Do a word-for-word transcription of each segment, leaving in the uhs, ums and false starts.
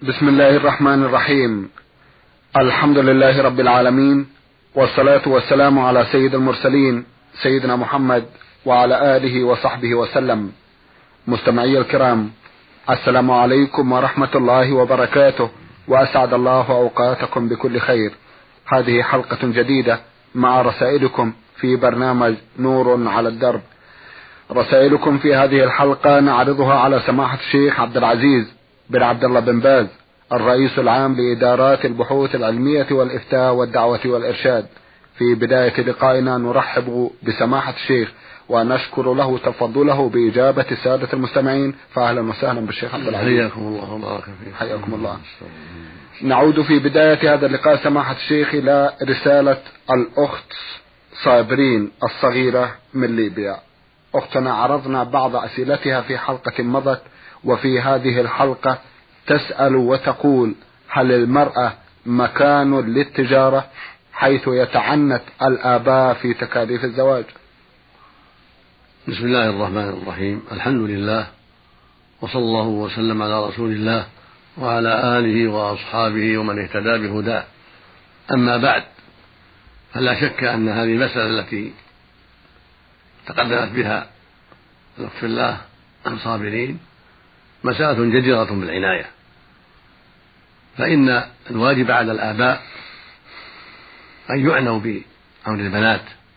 بسم الله الرحمن الرحيم. الحمد لله رب العالمين، والصلاة والسلام على سيد المرسلين سيدنا محمد وعلى آله وصحبه وسلم. مستمعي الكرام، السلام عليكم ورحمة الله وبركاته، وأسعد الله أوقاتكم بكل خير. هذه حلقة جديدة مع رسائلكم في برنامج نور على الدرب. رسائلكم في هذه الحلقة نعرضها على سماحة الشيخ عبد العزيز بن عبد الله بن باز، الرئيس العام لإدارات البحوث العلمية والإفتاء والدعوة والإرشاد. في بداية لقائنا نرحب بسماحة الشيخ ونشكر له تفضله بإجابة السادة المستمعين، فأهلا وسهلا بالشيخ عبد العزيز. حياكم الله وبارك فيكم. حياكم الله. نعود في بداية هذا اللقاء سماحة الشيخ إلى رسالة الأخت صابرين الصغيرة من ليبيا. أختنا عرضنا بعض أسئلتها في حلقة مضت، وفي هذه الحلقة تسأل وتقول: هل المرأة مكان للتجارة حيث يتعنت الآباء في تكاليف الزواج؟ بسم الله الرحمن الرحيم. الحمد لله، وصلى الله وسلم على رسول الله وعلى آله وأصحابه ومن اهتدى بهداه. أما بعد، فلا شك أن هذه المسألة التي تقدمت بها الأخت في الله الصابرين مسألة جديرة بالعناية، فإن الواجب على الآباء أن يعنوا بأمر البنات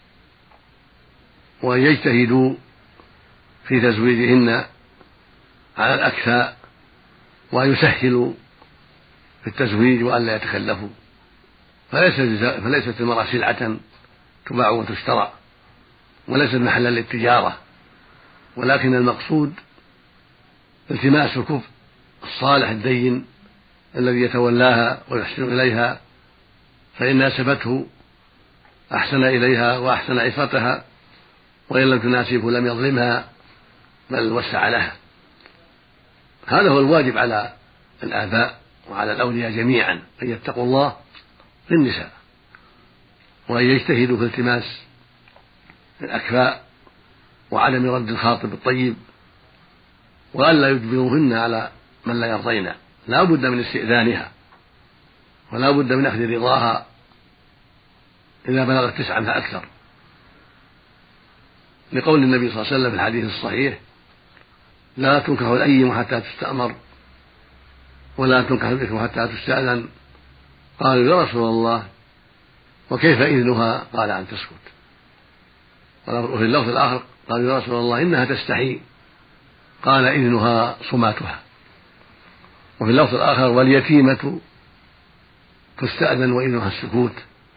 وأن يجتهدوا في تزويجهن على الأكفاء، وأن يسهلوا في التزويج وأن لا يتخلفوا. فليست المرأة سلعة تباع وتشترى، وليست محلا للتجارة، ولكن المقصود التماس الكفء الصالح الدين الذي يتولاها ويحسن إليها، فإن ناسبته أحسن إليها وأحسن عفتها، وإن لم تناسبه لم يظلمها بل وسع لها. هذا هو الواجب على الآباء وعلى الأولياء جميعا، أن يتقوا الله في النساء، وأن يجتهدوا في التماس الأكفاء وعدم رد الخاطب الطيب، وأن لا يجبروهن على من لا يرضين. لا بد من استئذانها، ولا بد من أخذ رضاها إذا بلغت تسعا فأكثر، لقول النبي صلى الله عليه وسلم في الحديث الصحيح: لا تنكح الأيم حتى تستأمر، ولا تنكح البكر حتى تستأذن. قالوا: يا رسول الله، وكيف إذنها؟ قال: أن تسكت. وفي اللفظ الآخر قالوا: يا رسول الله، إنها تستحي. قال: إذنها صماتها. وفي اللفظ الآخر: واليتيمة تستأذن وإذنها السكوت.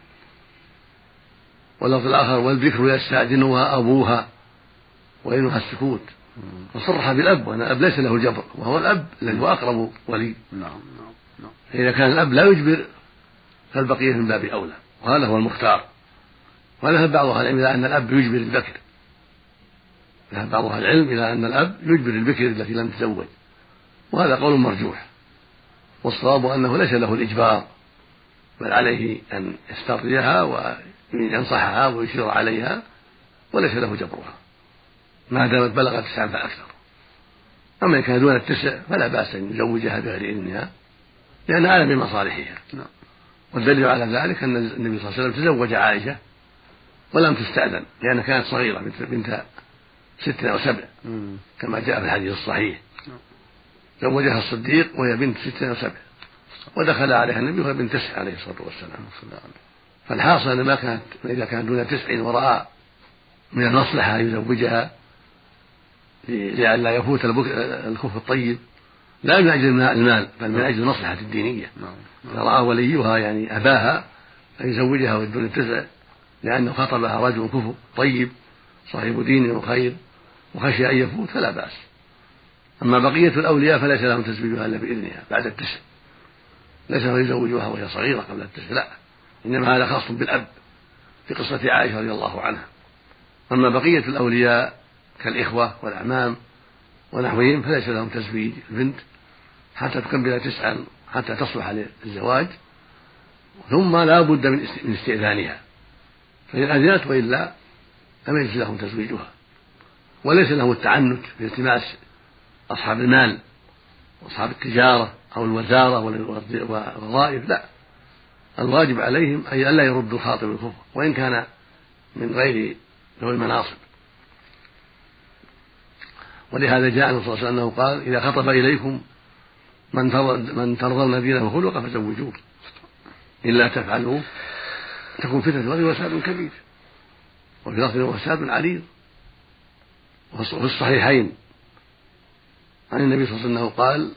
واللفظ الآخر: والبكر يستأذنها أبوها وإذنها السكوت. وصرح بالأب، وأن الأب ليس له الجبر، وهو الأب الذي هو أقرب ولي. إذا كان الأب لا يجبر فالبقية من باب أولى، وهذا هو المختار. وذهب بعض أهل العلم إلى أن الأب يجبر البكر، ذهب بعض أهل العلم إلى أن الأب يجبر البكر التي لم تزوج، وهذا قول مرجوح. والصواب أنه ليس له الإجبار، بل عليه أن يسترضيها وينصحها ويشير عليها، وليس له جبرها ما دامت بلغت تسعا فأكثر. أما إن كان دون التسع فلا بأس أن يزوجها بغير إذنها، لأن أعلم بمصالحها. والدليل على ذلك أن النبي صلى الله عليه وسلم تزوج عائشة ولم تستأذن، لأنها كانت صغيرة بنت ست أو سبع، كما جاء في الحديث الصحيح. زوجها الصديق وهي بنت ست أو سبع، ودخل عليها النبي وهي بنت تسع عليه الصلاة والسلام. فالحاصل أن ما كانت إذا كان دون تسع ورأى من المصلحة يزوجها لئلا يفوت الكفء الطيب، لا من أجل المال بل من أجل المصلحة الدينية. فرأى وليها يعني أباها أن يزوجها ودون التسع لأنه خطبها رجل كفء طيب صاحب دين وخير، وخشي أن يفوت فلا بأس. أما بقية الأولياء فليس لهم تزويجها إلا بإذنها بعد التسع، ليس له يزوجها وهي صغيرة قبل التسع، لا، إنما هذا خاص بالأب في قصة عائشة رضي الله عنها. أما بقية الأولياء كالإخوة والأعمام ونحوهم فليس لهم تزويج البنت حتى تكمل تسعا حتى تصلح للزواج، ثم لا بد من استئذانها، فإن أذنت وإلا لم يجوز لهم تزويجها. وليس له التعنت في التماس أصحاب المال وأصحاب التجارة أو الوزارة والوظائف، لا، الواجب عليهم أي ألا يردوا خاطب الكفر وإن كان من غير ذوي المناصب. ولهذا جاء النبي صلى الله عليه وسلم أنه قال: إذا خطب إليكم من ترضون دينه وخلقه فزوجوه، إلا تفعلوا تكون فتنة وفساد كبير. وفي لفظ وفساد عريض. وفي الصحيحين عن النبي صلى الله عليه وسلم قال: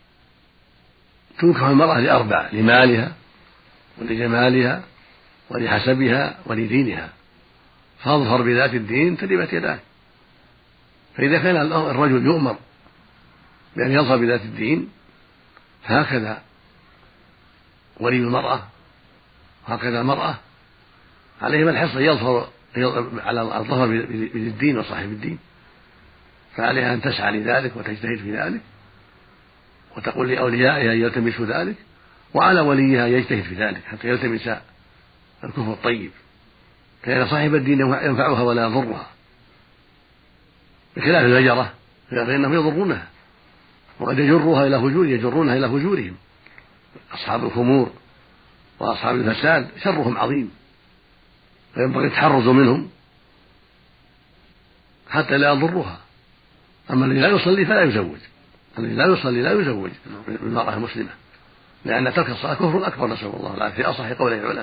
تنكح المرأة لأربع: لمالها ولجمالها ولحسبها ولدينها، فاظفر بذات الدين تربت يداك. فإذا كان الرجل يؤمر بأن يظفر بذات الدين، هكذا ولي المرأة، هكذا المرأة عليهم الحرص أن يظفر على الظفر بالدين وصاحب الدين، فعليها أن تسعى لذلك وتجتهد في ذلك، وتقول لأوليائها أن يلتمسوا ذلك، وعلى وليها يجتهد في ذلك حتى يلتمس الكفر الطيب، فإن صاحب الدين ينفعها ولا يضرها، بخلاف الفجرة فإنهم يضرونها وقد يجرها إلى فجور يجرونها إلى فجورهم. أصحاب الخمور وأصحاب الفساد شرهم عظيم، فينبغي التحرز منهم حتى لا يضرها. أما الذي لا يصلي فلا يزوج، الذي لا يصلي لا يزوج بالمرأة المسلمة، لأن ترك الصلاة كفر أكبر، نسأل الله العافية، في أصح قولي العلماء.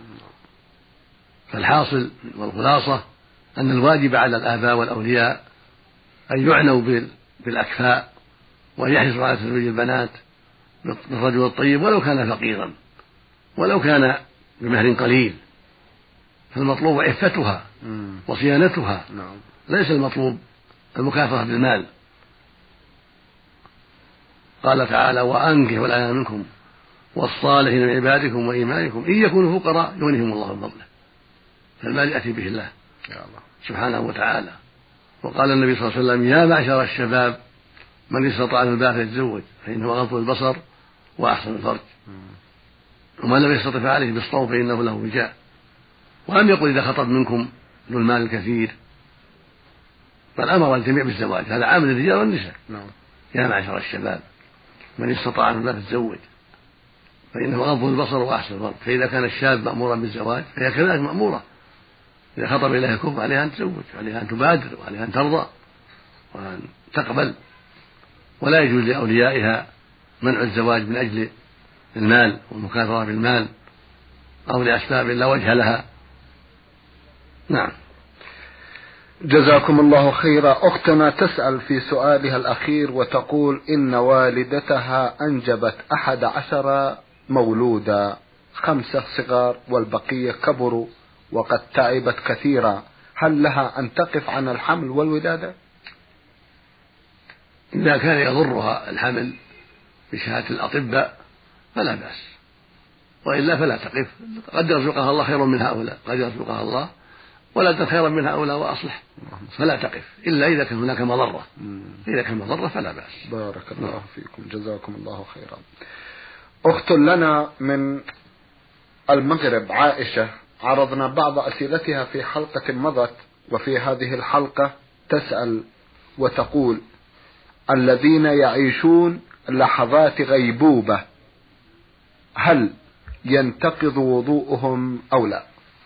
فالحاصل والخلاصة أن الواجب على الآباء والأولياء أن يعنوا بالأكفاء وأن يحرصوا على تزويج البنات بالرجل الطيب ولو كان فقيرا ولو كان بمهر قليل، فالمطلوب عفتها وصيانتها، ليس المطلوب المكافأة بالمال. قال تعالى: وأنكحوا الأيام منكم والصالحين من عبادكم وإيمانكم إن يكونوا فقراء يغنيهم الله من فضله. فالمال يأتي به الله سبحانه وتعالى. وقال النبي صلى الله عليه وسلم: يا معشر الشباب من استطاع الباء فيتزوج فإنه أغض البصر وأحسن الفرج، ومن لم يستطع فعليه بالصوم فإنه له وجاء. ولم يقل إذا خطب منكم ذو المال الكثير، بل أمر الجميع بالزواج، هذا عام للرجال والنساء. يا معشر الشباب من استطاع الباء فيتزوج فإنه أغض البصر وأحسن الفرج. فإذا كان الشاب مأمورا بالزواج فهي كذلك مأمورة، إذا خطب إليها كفر عليها أن تزوج، عليها أن تبادر، وعليها أن ترضى وأن تقبل. ولا يجوز لأوليائها منع الزواج من أجل المال والمكاثرة بالمال أو لأسباب لا وجه لها. نعم. جزاكم الله خيرا. أختنا تسأل في سؤالها الأخير وتقول: إن والدتها أنجبت أحد عشر مولودا، خمسة صغار والبقية كبروا وقد تعبت كثيرا، هل لها أن تقف عن الحمل والولادة؟ إذا كان يضرها الحمل بشهادة الأطباء فلا بأس، وإلا فلا تقف، قد يرزقها الله خيرا من هؤلاء، قد يرزقها الله ولدا خيرا من هؤلاء وأصلح، فلا تقف إلا إذا كان هناك مضرة. إذا كان مضرة فلا بأس. بارك الله فيكم، جزاكم الله خيرا. أخت لنا من المغرب عائشة عرضنا بعض أسئلتها في حلقة مضت، وفي هذه الحلقة تسأل وتقول: الذين يعيشون لحظات غيبوبة هل ينتقض وضوءهم أو لا؟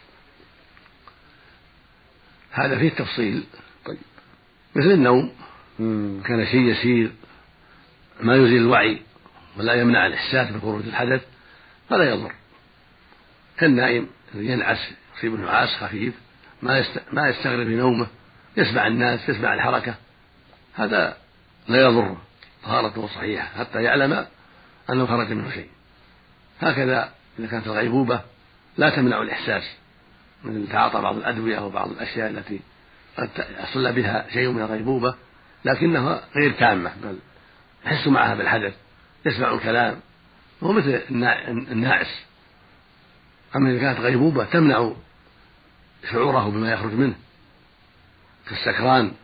هذا فيه تفصيل. طيب. مثل النوم، مم. كان شيء يسير ما يزيل الوعي ولا يمنع الإحساس بخروج الحدث فلا يضر، كالنائم الذي ينعس يصيبه نعاس خفيف ما يست... ما يستغرب في نومه، يسمع الناس يسمع الحركة، هذا لا يضر، طهارته صحيحة حتى يعلم أنه خرج منه شيء. هكذا إذا كانت الغيبوبة لا تمنع الإحساس من تعاطى بعض الأدوية أو بعض الأشياء التي قد يحصل بها شيء من الغيبوبة لكنها غير تامة، بل يحس معها بالحدث، يسمع الكلام، وهو مثل الناعس. أما إذا كانت غيبوبة تمنع شعوره بما يخرج منه كالسكران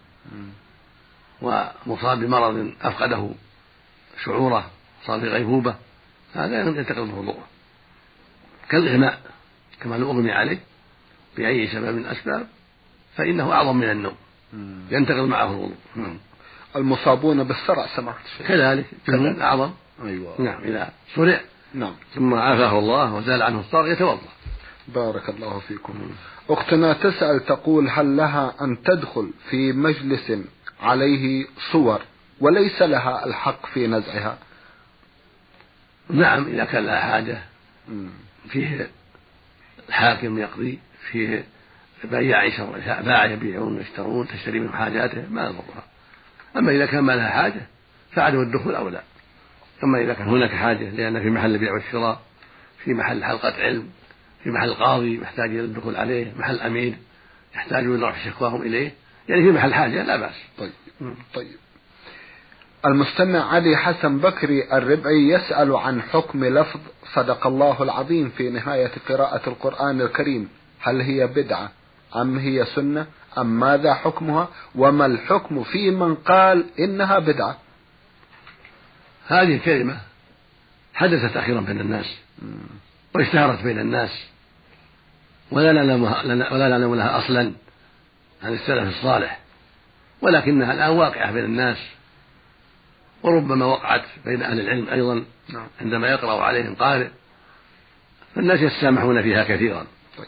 ومصاب بمرض أفقده شعوره صار في غيبوبة، هذا ينتقض الوضوء. كالإغماء كما لو أغمي عليه بأي سبب من الأسباب فإنه أعظم من النوم، ينتقض معه الوضوء. المصابون بالصرع سمعت كذلك كذلك أعظم. أيوة. نعم إذا صرع نعم ثم عافاه الله وزال عنه الصرع يتوضأ. بارك الله فيكم. أختنا تسأل تقول هل لها أن تدخل في مجلس عليه صور وليس لها الحق في نزعها؟ نعم إذا كان لها حاجة فيه الحاكم يقضي، فيه بياع باع يبيعون ويشترون تشتري من حاجاته ما يضرها. أما إذا كان ما لها حاجة فعدم الدخول أولى. أما إذا كان هناك حاجة لأن في محل البيع والشراء، في محل حلقة علم، في محل قاضي محتاج إلى الدخول عليه، محل أمير يحتاجون إلى رفع شكواهم إليه، يعني في محل حاجة لا بأس. طيب طيب. المستمع علي حسن بكري الربعي يسأل عن حكم لفظ صدق الله العظيم في نهاية قراءة القرآن الكريم، هل هي بدعة أم هي سنة أم ماذا حكمها، وما الحكم في من قال إنها بدعة؟ هذه الكلمة حدثت أخيرا بين الناس واشتهرت بين الناس ولا نعلم لها أصلا عن السلف الصالح، ولكنها الآن واقعة بين الناس، وربما وقعت بين أهل العلم أيضا عندما يقرأ عليهم قارئ، فالناس يتسامحون فيها كثيرا.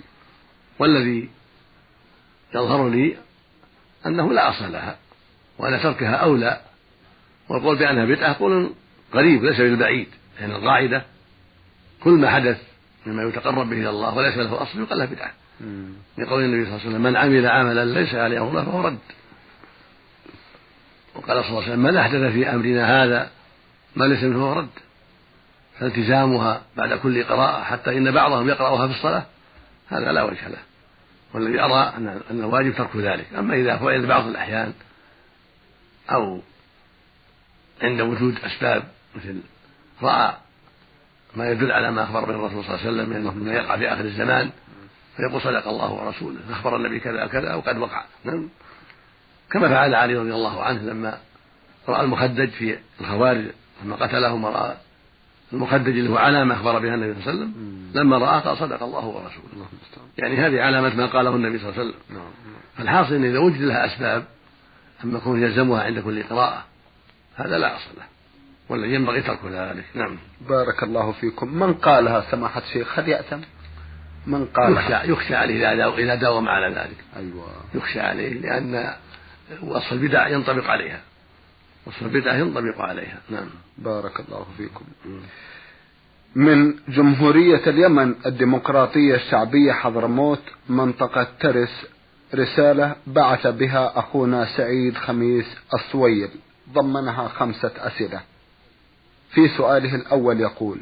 والذي يظهر لي أنه لا أصل لها وأن تركها أولى، والقول بأنها بدعة قول قريب ليس بالبعيد، لأن يعني القاعدة كل ما حدث مما يتقرب به إلى الله وليس له أصل يقال له بدعة، لقول النبي صلى الله عليه وسلم من عمل عملا ليس عليه أمرنا فهو رد. وقال صلى الله عليه وسلم من أحدث في أمرنا هذا ما ليس منه فهو رد. فالتزامها بعد كل قراءة حتى إن بعضهم يقرأها في الصلاة هذا لا وجه له، والذي أرى أن الواجب ترك ذلك. أما إذا فعل بعض الأحيان أو عند وجود أسباب مثل رأى ما يدل على ما أخبر به الرسول صلى الله عليه وسلم أنه مما يقع في آخر الزمان فيقول صدق الله ورسوله أخبر النبي كذا كذا وقد وقع، كما فعل علي رضي الله عنه لما رأى المخدج في الخوارج لما قتلهم ورأى المخدج اللي هو علامة أخبر بها النبي صلى الله عليه وسلم لما رأى قال صدق الله ورسوله، يعني هذه علامة ما قاله النبي صلى الله عليه وسلم. فالحاصل إن إذا وجد لها أسباب أما يكون يلزمها عند كل قراءة هذا لا أصل له والذي ينبغي ترك ذلك. نعم بارك الله فيكم. من قالها سماحة الشيخ هل يأتم؟ من قالها يخشى, يخشى عليه إذا داوم على ذلك. أيوة. يخشى عليه لأن وصف البدع ينطبق عليها، وصف البدع ينطبق عليها. نعم بارك الله فيكم. من جمهورية اليمن الديمقراطية الشعبية حضرموت منطقة ترس رسالة بعث بها أخونا سعيد خميس الصويل ضمنها خمسة أسئلة. في سؤاله الأول يقول: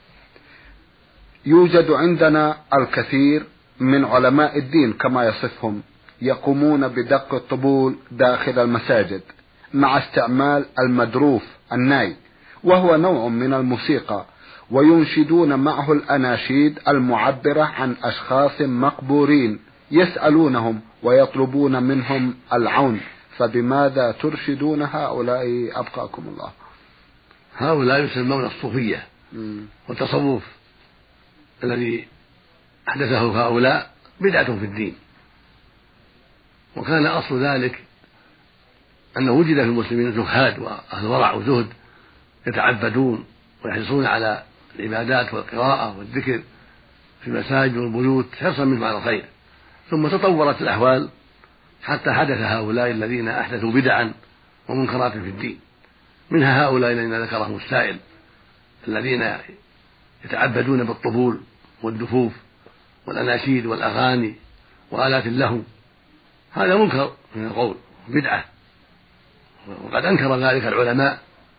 يوجد عندنا الكثير من علماء الدين كما يصفهم يقومون بدق الطبول داخل المساجد مع استعمال المدروف الناي وهو نوع من الموسيقى، وينشدون معه الأناشيد المعبرة عن أشخاص مقبورين يسألونهم ويطلبون منهم العون، فبماذا ترشدون هؤلاء أبقاكم الله؟ هؤلاء يسمون الصوفية والتصوف الذي أحدثه هؤلاء بدعة في الدين، وكان أصل ذلك أنه وجد في المسلمين زهاد وأهل ورع وزهد يتعبدون ويحرصون على العبادات والقراءة والذكر في المساجد والبيوت حرصا منهم على الخير، ثم تطورت الأحوال حتى حدث هؤلاء الذين أحدثوا بدعا ومنكرات في الدين، منها هؤلاء الذين ذكرهم السائل الذين يتعبدون بالطبول والدفوف والأناشيد والأغاني وآلات اللهو، هذا منكر من القول بدعة، وقد أنكر ذلك العلماء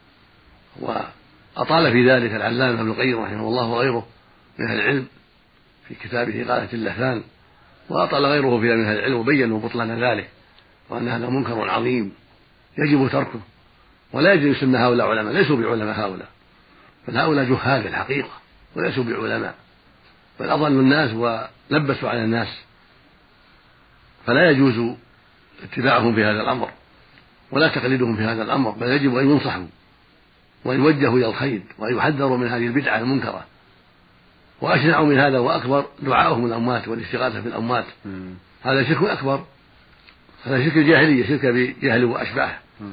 وأطال في ذلك العلامة ابن القيم رحمه الله وغيره من أهل العلم في كتابه غاية اللهفان، وأطال غيره في من أهل العلم وبينوا بطلان ذلك وأن هذا منكر عظيم يجب تركه، ولا يجب يسمى هؤلاء علماء، ليسوا بعلماء هؤلاء، بل هؤلاء جهال الحقيقة وليسوا بعلماء، بل أضلوا الناس ولبسوا على الناس، فلا يجوز اتباعهم في هذا الأمر ولا تقليدهم في هذا الأمر، بل يجب أن ينصحوا ويوجهوا إلى الخير وأن يحذروا من هذه البدعة المنكرة. وأشنع من هذا وأكبر دعاؤهم الأموات والاستغاثة بالأموات، هذا شرك أكبر، هذا شرك الجاهلية، شرك بجهل وأشباهه،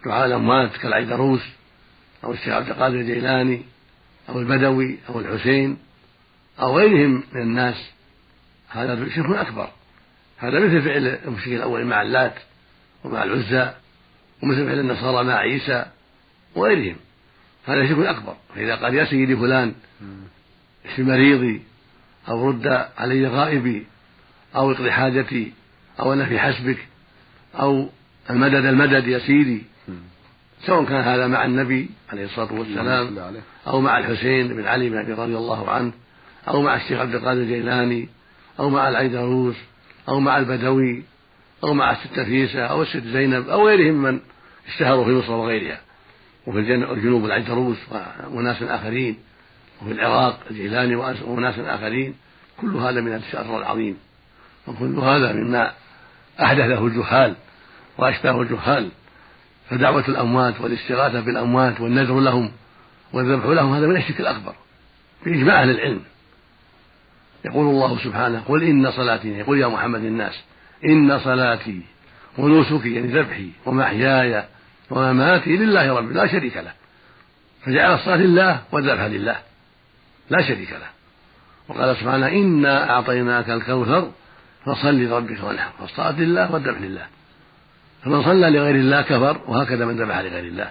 دعاء الأموات كالعيدروس أو الشيخ عبد القادر الجيلاني أو البدوي أو الحسين أو غيرهم من الناس، هذا شرك أكبر. هذا مثل فعل المشركين الأول مع اللات ومع العزى، ومثل فعل النصارى مع عيسى وغيرهم، هذا شرك أكبر. فإذا قال يا سيدي فلان اشف مريضي أو رد علي غائبي أو اقضي حاجتي أو أنا في حسبك أو المدد المدد يا سيدي، سواء كان هذا مع النبي عليه الصلاة والسلام أو مع الحسين بن علي بن أبي رضي الله عنه أو مع الشيخ عبد القادر الجيلاني أو مع العيدروس أو مع البدوي أو مع الست فيسة أو الست زينب أو غيرهم من اشتهروا في مصر وغيرها، وفي الجنوب العيدروس وناس آخرين، وفي العراق الجيلاني وناس آخرين. كل هذا من الشر العظيم، وكل هذا مما أحدثه الجهال وأشباه الجهال. فدعوة الأموات والاستغاثة بالأموات والنذر لهم والذبح لهم هذا من الشرك الأكبر بإجماع أهل العلم. يقول الله سبحانه قل إن صلاتي، يقول يا محمد الناس إن صلاتي ونسكي يعني ذبحي ومحياي ومماتي لله رب لا شريك له، فجعل الصلاة لله والذبح لله لا شريك له. وقال سبحانه إنا أعطيناك الكوثر فصل لربك وانحر، فالصلاة لله والذبح لله. فمن صلى لغير الله كفر، وهكذا من ذبح لغير الله.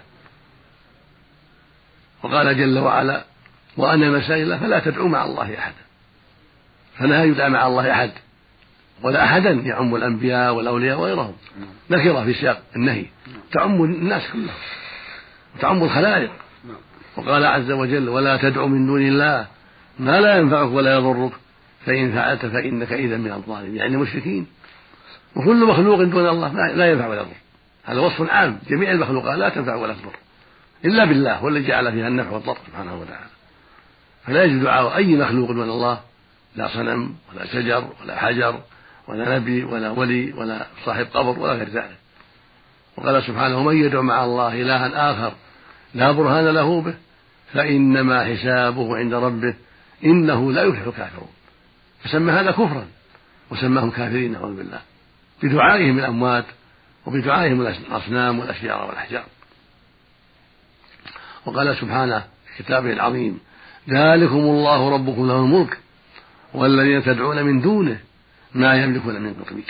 وقال جل وعلا وأن المساجد فلا تدعوا مع الله أحدا، فلا يدعى مع الله أحد ولا أحدا يعم الأنبياء والأولياء وغيرهم، نكرة في سياق النهي تعم الناس كلهم وتعم الخلائق. وقال عز وجل ولا تدع من دون الله ما لا ينفعك ولا يضرك فإن فعلت فإنك إذا من الظالمين، يعني المشركين. وكل مخلوق دون الله لا ينفع ولا يضر، هذا وصف عام، جميع المخلوقات لا تنفع ولا تضر إلا بالله، هو الذي جعل فيها النفع والضر سبحانه وتعالى. فلا يجوز دعاء أي مخلوق دون الله، لا صنم ولا شجر ولا حجر ولا نبي ولا ولي ولا صاحب قبر ولا غير ذلك. وقال سبحانه ومن يدعو مع الله إلها آخر لا برهان له به فإنما حسابه عند ربه إنه لا يفلح الكافرون. فسمى هذا كفرا وسماهم كافرين نعوذ بالله بدعائهم الأموات وبدعائهم الأصنام والأشجار والأحجار. وقال سبحانه في كتابه العظيم ذلكم الله ربكم له الملك والذين تدعون من دونه ما يملكون من قطمير.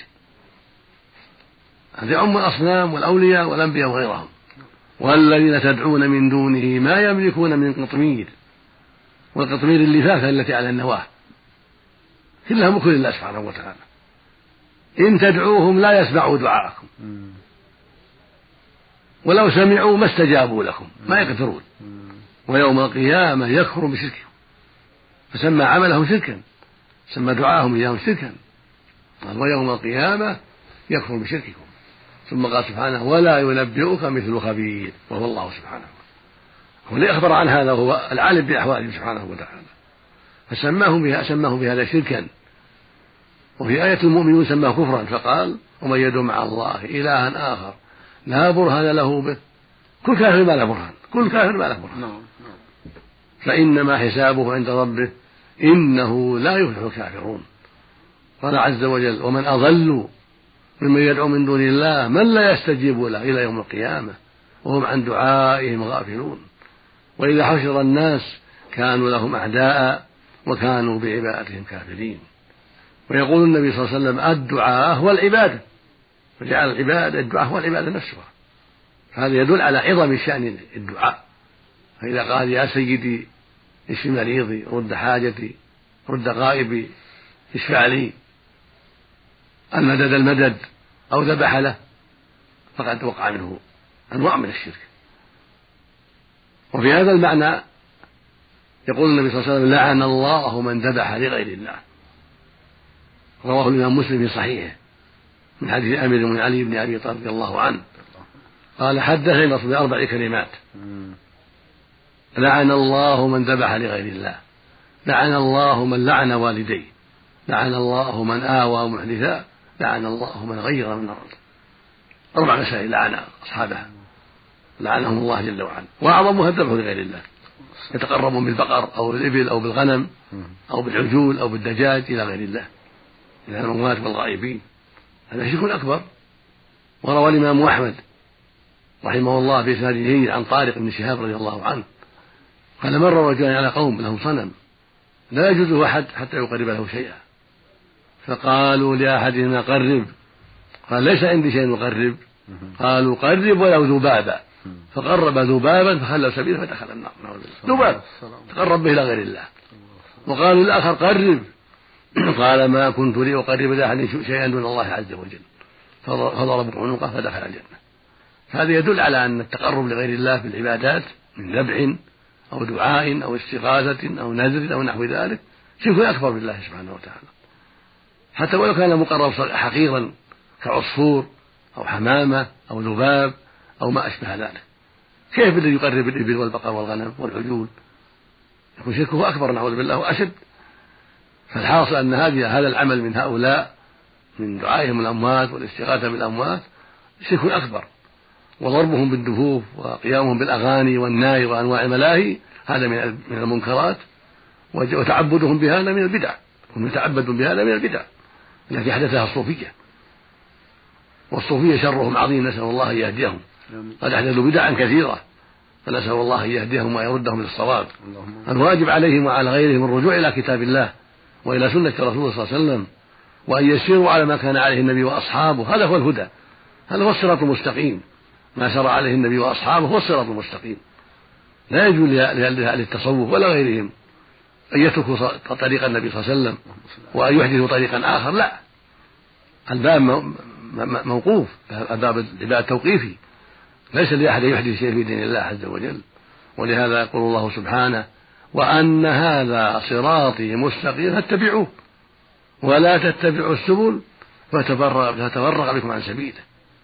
هذا يعم الأصنام والأولياء والأنبياء وغيرهم. والذين تدعون من دونه ما يملكون من قطمير، والقطمير اللفافة التي على النواة كلها ملك لله سبحانه وتعالى. إن تدعوهم لا يسمعوا دعاءكم ولو سمعوا ما استجابوا لكم، ما يقدرون، ويوم القيامة يكفر بشركهم. فسمى عملهم شركا، سمى دعاهم إياهم شركا، قال ويوم القيامة يكفر بشرككم. ثم قال سبحانه ولا ينبئك مثل خبير، وهو الله سبحانه هو الذي أخبر عن هذا، وهو العالم بأحواله سبحانه وتعالى، فسماه بها سماه بهذا شركا. وفي آية المؤمنون سماه كفرا فقال ومن يدعو مع الله إلها آخر لا برهان له به، كل كافر ما له برهان، كل كافر ما له برهان، فإنما حسابه عند ربه إنه لا يفلح الكافرون. قال عز وجل ومن أضل ممن يدعو من دون الله من لا يستجيب له إلى يوم القيامة وهم عن دعائهم غافلون. وإذا حشر الناس كانوا لهم أعداء وكانوا بعبادتهم كافرين. ويقول النبي صلى الله عليه وسلم الدعاء هو العبادة، فجعل العبادة الدعاء هو العبادة نفسها. فهذا يدل على عظم شأن الدعاء. فإذا قال يا سيدي اشف مريضي رد حاجتي رد غائبي اشفع لي المدد المدد أو ذبح له فقد وقع منه أنواع من الشرك. وفي هذا المعنى يقول النبي صلى الله عليه وسلم لعن الله من ذبح لغير الله. رواه الإمام مسلم في صحيحه من حديث أمير بن علي بن أبي طالب رضي الله عنه قال حدثني بأربع كلمات لعن الله من ذبح لغير الله، لعن الله من لعن والديه، لعن الله من آوى محدثا، لعن الله من غير من الأرض. أربع مسائل لعن أصحابها لعنهم الله جل وعلا، وأعظمها الذبح لغير الله، يتقربون بالبقر أو بالإبل أو بالغنم أو بالعجول أو بالدجاج إلى غير الله، إلى الأموات والغائبين، هذا شرك أكبر. وروى الإمام أحمد رحمه الله في إسناد جيد عن طارق بن شهاب رضي الله عنه قال مر رجلان على قوم لهم صنم لا يجوز أحد حتى يقرب له شيئا، فقالوا لأحدهما قرب، قال ليس عندي شيء أقرب، قالوا قرب ولو ذبابا، فقرب ذبابا فخلوا سبيله فدخل النار. ذباب تقرب به إلى غير الله. وقالوا الآخر قرب، قال ما كنت لي أقرب لأحد شيئا دون الله عز وجل، فضربوا عنقه فدخل الجنة. هذا يدل على أن التقرب لغير الله في العبادات من ذبح أو دعاء أو استغاثة أو نذر أو نحو ذلك شرك أكبر بالله سبحانه وتعالى، حتى ولو كان مقرب حقيرا كعصفور أو حمامة أو ذباب أو ما أشبه ذلك. كيف الذي يقرب الإبل والبقر والغنم والعجول؟ يكون شركه أكبر نعوذ بالله وأشد. فالحاصل أن هذه هذا العمل من هؤلاء من دعائهم الأموات والاستغاثة بالأموات شرك أكبر، وضربهم بالدفوف وقيامهم بالأغاني والناي وأنواع الملاهي هذا من المنكرات، وتعبدهم بهذا من البدع، هم يتعبدون بهذا من البدع التي أحدثها الصوفية. والصوفية شرهم عظيم، نسأل الله أن يهديهم، قد أحدثوا بدعا كثيرة، فنسأل الله أن يهديهم ويردهم للصواب. الواجب عليهم وعلى غيرهم الرجوع إلى كتاب الله وإلى سنة رسوله صلى الله عليه وسلم، وأن يسيروا على ما كان عليه النبي وأصحابه، هذا هو الهدى، هذا هو الصراط المستقيم، ما سار عليه النبي وأصحابه هو الصراط المستقيم. لا يجوز لأهل التصوف ولا غيرهم أن يتركوا طريق النبي صلى الله عليه وسلم وأن يحدثوا طريقا آخر، لا، الباب موقوف، الباب العباد توقيفي، ليس لأحد يحدث شيء في دين الله عز وجل. ولهذا يقول الله سبحانه وأن هذا صراطي مستقيما فاتبعوه ولا تتبعوا السبل فتفرق بكم عن سبيله.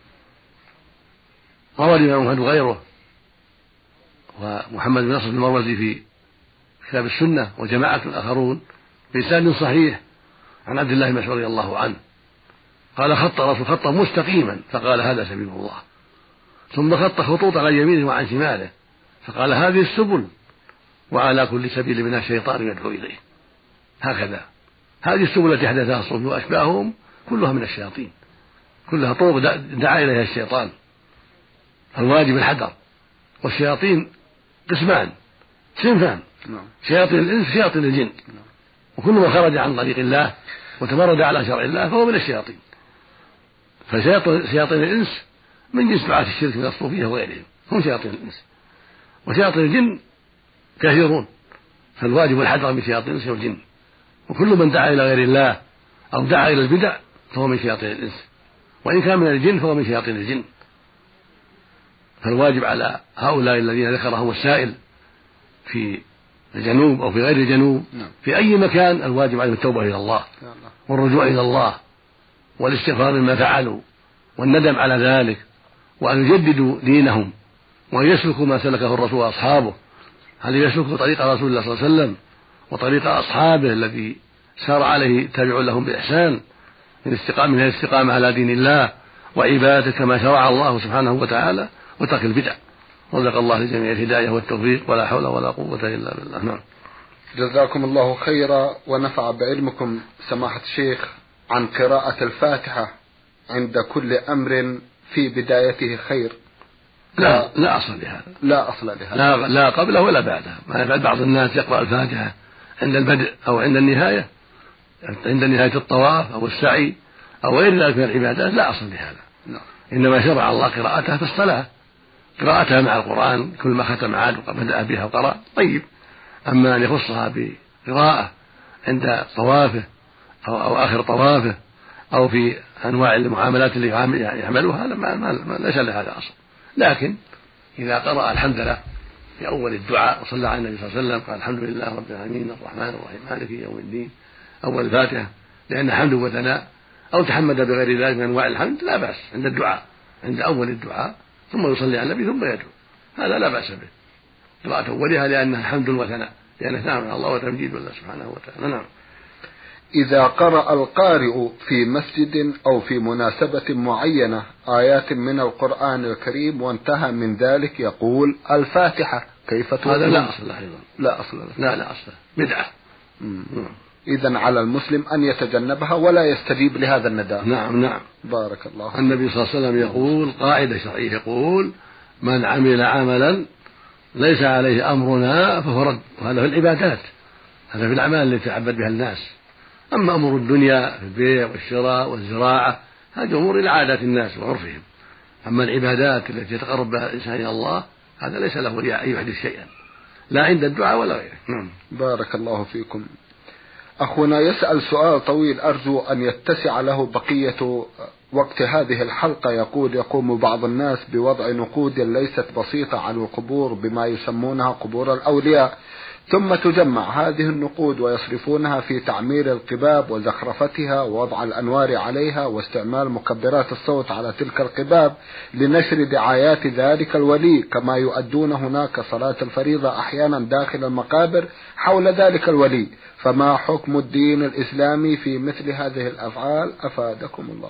روى الإمام أحمد وغيره ومحمد بن نصر المروزي في كتاب السنة وجماعة آخرون بإسناد صحيح عن عبد الله بن مسعود رضي الله عنه قال خط رسول خطا مستقيما فقال هذا سبيل الله، ثم خط خطوط عن يمينه وعن شماله فقال هذه السبل، وعلى كل سبيل منها شيطان يدعو إليه. هكذا هذه السبل التي حدثها الصوفية وأشباههم كلها من الشياطين، كلها طرق دعا إليها الشيطان، الواجب الحذر. والشياطين قسمان صنفان، شياطين الإنس شياطين الجن، وكل من خرج عن طريق الله وتمرد على شرع الله فهو من الشياطين. فشياطين الإنس من جنس دعاة الشرك من الصوفية وغيرهم، هم شياطين الإنس. وشياطين الجن كثيرون، فالواجب الحذر من شياطين الإنس والجن، وكل من دعا إلى غير الله أو دعا إلى البدع فهو من شياطين الإنس، وإن كان من الجن فهو من شياطين الجن. فالواجب على هؤلاء الذين ذكرهم السائل في الجنوب أو في غير الجنوب في أي مكان الواجب عليهم التوبة إلى الله والرجوع إلى الله والاستغفار مما فعلوا والندم على ذلك، وأن يجددوا دينهم وأن يسلكوا ما سلكه الرسول وأصحابه، هل يسلكوا طريق رسول الله صلى الله عليه وسلم وطريق أصحابه الذي سار عليه تابع لهم بإحسان من الاستقامة من الاستقامة على دين الله وعبادته كما شرع الله سبحانه وتعالى، وترك البدع. رزق الله لجميع الهداية والتوفيق، ولا حول ولا قوة إلا بالله. نعم. جزاكم الله خيرا ونفع بعلمكم سماحة الشيخ. عن قراءة الفاتحة عند كل أمر في بدايته خير. لا لا أصل لهذا، لا أصل لهذا، لا, لا قبله ولا بعده. ما يفعل بعض الناس يقرأ الفاتحة عند البدء أو عند النهاية، عند نهاية الطواف أو السعي أو غير ذلك من العبادات، لا أصل لهذا. لا. إنما شرع الله قراءتها في الصلاة، قراءتها مع القرآن، كل ما ختم عاد وبدأ بها وقرأ طيب. أما أن يخصها بقراءة عند طوافه أو, أو آخر طوافه أو في أنواع المعاملات اللي يعملوها، هذا ما, ما, ما ليس لهذا أصل. لكن إذا قرأ الحمد لله في أول الدعاء وصلى على النبي صلى الله عليه وسلم قال الحمد لله رب العالمين الرحمن الرحيم مالك يوم الدين أول الفاتحة، لأن حمد وثناء، أو تحمد بغير ذلك من أنواع الحمد لا بأس عند الدعاء، عند أول الدعاء ثم يصلي على النبي ثم يدعو، هذا لا بأس به قراءة أولها لأنها حمد وثناء، لأنها ثناء على الله وتمجيد الله سبحانه وتعالى. نعم. إذا قرأ القارئ في مسجد أو في مناسبة معينة آيات من القرآن الكريم وانتهى من ذلك يقول الفاتحة، كيف تقول؟ هذا لا أصل له أيضا، لا أصل له، لا لا أصل بدعة. إذن على المسلم أن يتجنبها ولا يستجيب لهذا النداء. نعم نعم. بارك الله. النبي صلى الله عليه وسلم يقول قاعدة شرعية يقول من عمل عملا ليس عليه أمرنا فهو رد. وهذا في العبادات، هذا في الأعمال التي يتعبد بها الناس. أما أمور الدنيا في البيع والشراء والزراعة هذه أمور إلى عادات الناس وعرفهم. أما العبادات التي يتقرب بها الإنسان إلى الله هذا ليس له أن يحدث شيئا لا عند الدعاء ولا غيره. بارك الله فيكم. أخونا يسأل سؤال طويل أرجو أن يتسع له بقية وقت هذه الحلقة. يقول: يقوم بعض الناس بوضع نقود ليست بسيطة على القبور بما يسمونها قبور الأولياء، ثم تجمع هذه النقود ويصرفونها في تعمير القباب وزخرفتها ووضع الأنوار عليها واستعمال مكبرات الصوت على تلك القباب لنشر دعايات ذلك الولي، كما يؤدون هناك صلاة الفريضة أحيانا داخل المقابر حول ذلك الولي. فما حكم الدين الإسلامي في مثل هذه الأفعال أفادكم الله؟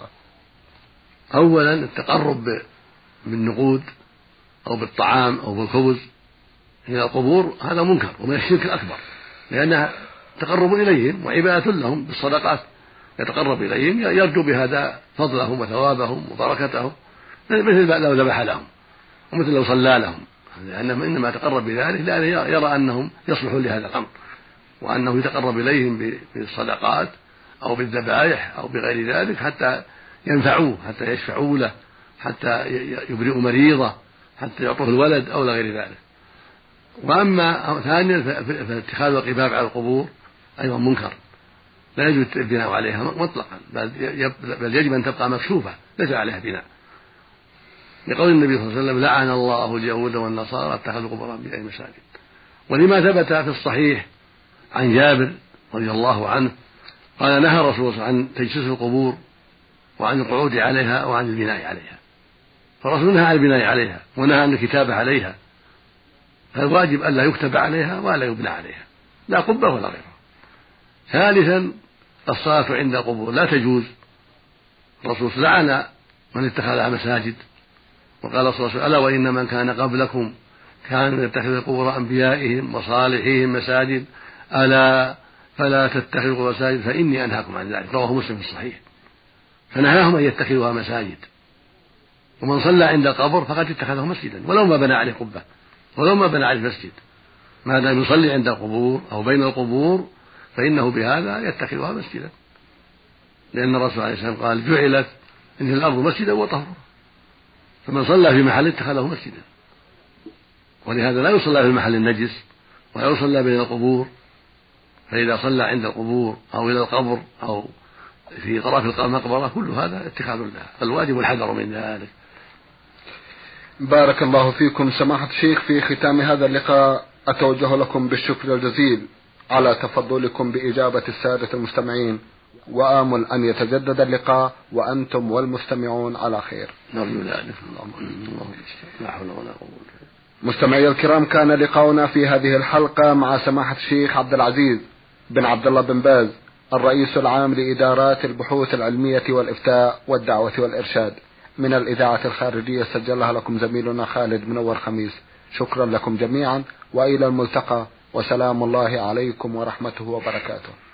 أولا التقرب بالنقود أو بالطعام أو بالخبز إلى القبور هذا منكر ومن الشرك الأكبر، لأنها تقرب إليهم وعبادة لهم بالصدقات، يتقرب إليهم يرجو بهذا فضلهم وثوابهم وبركتهم، مثل لو ذبح لهم ومثل لو صلى لهم، لأنه إنما يتقرب بذلك لأنه يرى أنهم يصلحون لهذا الأمر، وأنه يتقرب إليهم بالصدقات أو بالذبائح أو بغير ذلك حتى ينفعوه، حتى يشفعوا له، حتى يبرئوا مريضه، حتى يعطوه الولد أو غير ذلك. وأما ثانيا فاتخاذ القباب على القبور أيضا منكر، لا يجوز البناء عليها مطلقا، بل يجب أن تبقى مكشوفة ليس عليها بناء، لقول النبي صلى الله عليه وسلم: لعن الله اليهود والنصارى اتخذوا قبور الأنبياء مساجد. ولما ثبت في الصحيح عن جابر رضي الله عنه قال: نهى الرسول صلى الله عليه وسلم عن تجسيس القبور وعن القعود عليها وعن البناء عليها، فالرسول نهى عن البناء عليها ونهى عن الكتابة عليها، فالواجب ألا يكتب عليها ولا يبنى عليها، لا قبة ولا غيرها. ثالثا الصلاة عند القبور لا تجوز، الرسول لعن من اتخذها مساجد، وقال صلى الله عليه وسلم: ألا وإن من كان قبلكم كانوا يتخذوا قبور أنبيائهم وصالحيهم مساجد، ألا فلا تتخذوا مساجد فإني أنهاكم عن ذلك. رواه مسلم في الصحيح. فنهاهم أن يتخذوها مساجد، ومن صلى عند القبر فقد اتخذه مسجدا ولو ما بنى عليه قبة ولو ما بنى عليه مسجد، ما دام يصلي عند القبور أو بين القبور فإنه بهذا يتخذها مسجدا، لأن الرسول عليه السلام قال: جعلت إن الأرض مسجدا وطهورا، فمن صلى في محل اتخذه مسجدا. ولهذا لا يصلى في المحل النجس ولا يصلى بين القبور، فإذا صلى عند القبور أو إلى القبر أو في طرف المقبرة كل هذا اتخاذ لها، فالواجب الحذر من ذلك. بارك الله فيكم سماحة الشيخ. في ختام هذا اللقاء أتوجه لكم بالشكر الجزيل على تفضلكم بإجابة السادة المستمعين، وآمل أن يتجدد اللقاء وأنتم والمستمعون على خير. نرجو ذلك. لا حول ولا قوة. مستمعي الكرام، كان لقاؤنا في هذه الحلقة مع سماحة الشيخ عبد العزيز بن عبد الله بن باز، الرئيس العام لإدارات البحوث العلمية والإفتاء والدعوة والإرشاد، من الإذاعة الخارجية سجلها لكم زميلنا خالد منور خميس. شكرا لكم جميعا وإلى الملتقى، وسلام الله عليكم ورحمته وبركاته.